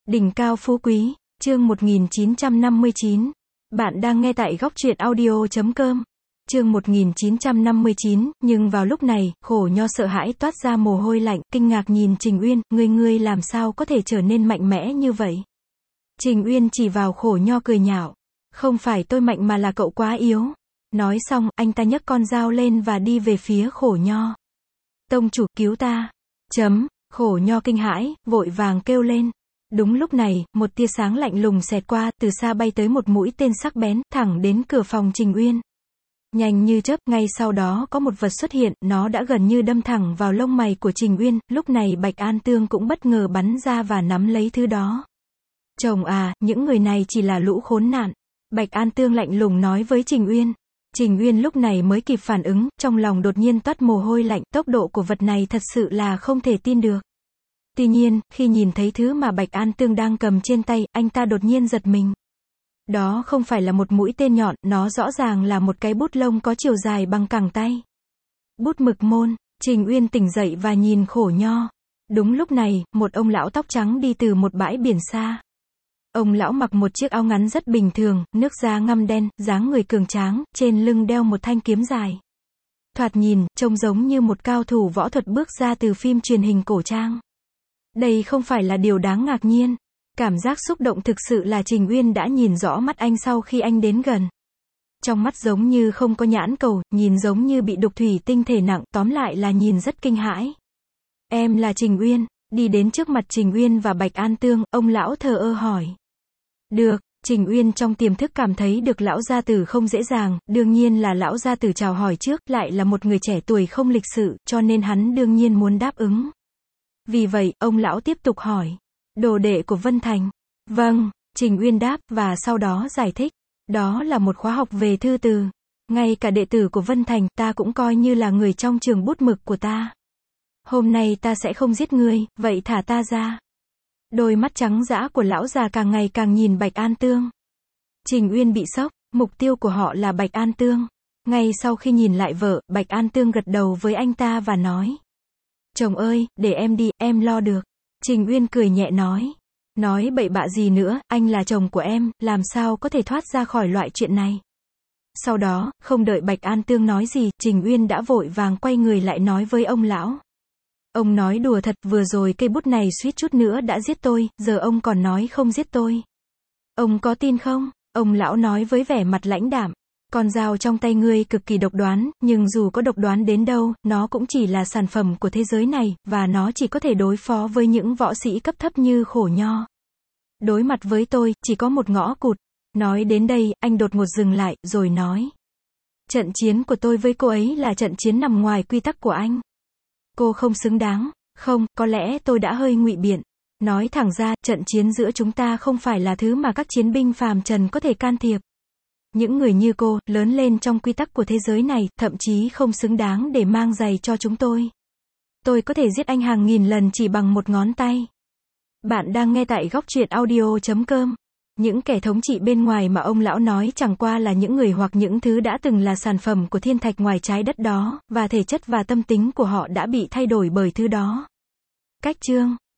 Đỉnh cao phú quý, chương 1959. Bạn đang nghe tại góc truyện audio.com. Chương 1959, nhưng vào lúc này, Khổ Nho sợ hãi toát ra mồ hôi lạnh, kinh ngạc nhìn Trình Uyên, ngươi làm sao có thể trở nên mạnh mẽ như vậy? Trình Uyên chỉ vào Khổ Nho cười nhạo. Không phải tôi mạnh mà là cậu quá yếu. Nói xong, anh ta nhấc con dao lên và đi về phía Khổ Nho. Tông chủ cứu ta. Khổ Nho kinh hãi, vội vàng kêu lên. Đúng lúc này, một tia sáng lạnh lùng xẹt qua, từ xa bay tới một mũi tên sắc bén, thẳng đến cửa phòng Trình Uyên. Nhanh như chớp, ngay sau đó có một vật xuất hiện, nó đã gần như đâm thẳng vào lông mày của Trình Uyên, lúc này Bạch An Tương cũng bất ngờ bắn ra và nắm lấy thứ đó. Chồng à, những người này chỉ là lũ khốn nạn. Bạch An Tương lạnh lùng nói với Trình Uyên. Trình Uyên lúc này mới kịp phản ứng, trong lòng đột nhiên toát mồ hôi lạnh, tốc độ của vật này thật sự là không thể tin được. Tuy nhiên, khi nhìn thấy thứ mà Bạch An Tương đang cầm trên tay, anh ta đột nhiên giật mình. Đó không phải là một mũi tên nhọn, nó rõ ràng là một cái bút lông có chiều dài bằng cẳng tay. Bút mực môn. Trình Uyên tỉnh dậy và nhìn Khổ Nho. Đúng lúc này, một ông lão tóc trắng đi từ một bãi biển xa. Ông lão mặc một chiếc áo ngắn rất bình thường, nước da ngăm đen, dáng người cường tráng, trên lưng đeo một thanh kiếm dài. Thoạt nhìn, trông giống như một cao thủ võ thuật bước ra từ phim truyền hình cổ trang. Đây không phải là điều đáng ngạc nhiên. Cảm giác xúc động thực sự là Trình Uyên đã nhìn rõ mắt anh sau khi anh đến gần. Trong mắt giống như không có nhãn cầu, nhìn giống như bị đục thủy tinh thể nặng, tóm lại là nhìn rất kinh hãi. Em là Trình Uyên. Đi đến trước mặt Trình Uyên và Bạch An Tương, ông lão thờ ơ hỏi. Được. Trình Uyên trong tiềm thức cảm thấy được lão gia tử không dễ dàng, đương nhiên là lão gia tử chào hỏi trước, lại là một người trẻ tuổi không lịch sự, cho nên hắn đương nhiên muốn đáp ứng. Vì vậy, ông lão tiếp tục hỏi. Đồ đệ của Vân Thành. Vâng, Trình Uyên đáp, và sau đó giải thích. Đó là một khóa học về thư từ. Ngay cả đệ tử của Vân Thành, ta cũng coi như là người trong trường bút mực của ta. Hôm nay ta sẽ không giết ngươi, vậy thả ta ra. Đôi mắt trắng dã của lão già càng ngày càng nhìn Bạch An Tương. Trình Uyên bị sốc, mục tiêu của họ là Bạch An Tương. Ngay sau khi nhìn lại vợ, Bạch An Tương gật đầu với anh ta và nói. Chồng ơi, để em đi, em lo được. Trình Uyên cười nhẹ nói. Nói bậy bạ gì nữa, anh là chồng của em, làm sao có thể thoát ra khỏi loại chuyện này. Sau đó, không đợi Bạch An Tương nói gì, Trình Uyên đã vội vàng quay người lại nói với ông lão. Ông nói đùa thật, vừa rồi cây bút này suýt chút nữa đã giết tôi, giờ ông còn nói không giết tôi. Ông có tin không? Ông lão nói với vẻ mặt lãnh đạm. Con dao trong tay ngươi cực kỳ độc đoán, nhưng dù có độc đoán đến đâu, nó cũng chỉ là sản phẩm của thế giới này, và nó chỉ có thể đối phó với những võ sĩ cấp thấp như Khổ Nho. Đối mặt với tôi, chỉ có một ngõ cụt. Nói đến đây, anh đột ngột dừng lại, rồi nói. Trận chiến của tôi với cô ấy là trận chiến nằm ngoài quy tắc của anh. Cô không xứng đáng. Không, có lẽ tôi đã hơi ngụy biện. Nói thẳng ra, trận chiến giữa chúng ta không phải là thứ mà các chiến binh phàm trần có thể can thiệp. Những người như cô, lớn lên trong quy tắc của thế giới này, thậm chí không xứng đáng để mang giày cho chúng tôi. Tôi có thể giết anh hàng nghìn lần chỉ bằng một ngón tay. Bạn đang nghe tại góc truyện audio.com. Những kẻ thống trị bên ngoài mà ông lão nói chẳng qua là những người hoặc những thứ đã từng là sản phẩm của thiên thạch ngoài trái đất đó, và thể chất và tâm tính của họ đã bị thay đổi bởi thứ đó. Cách chương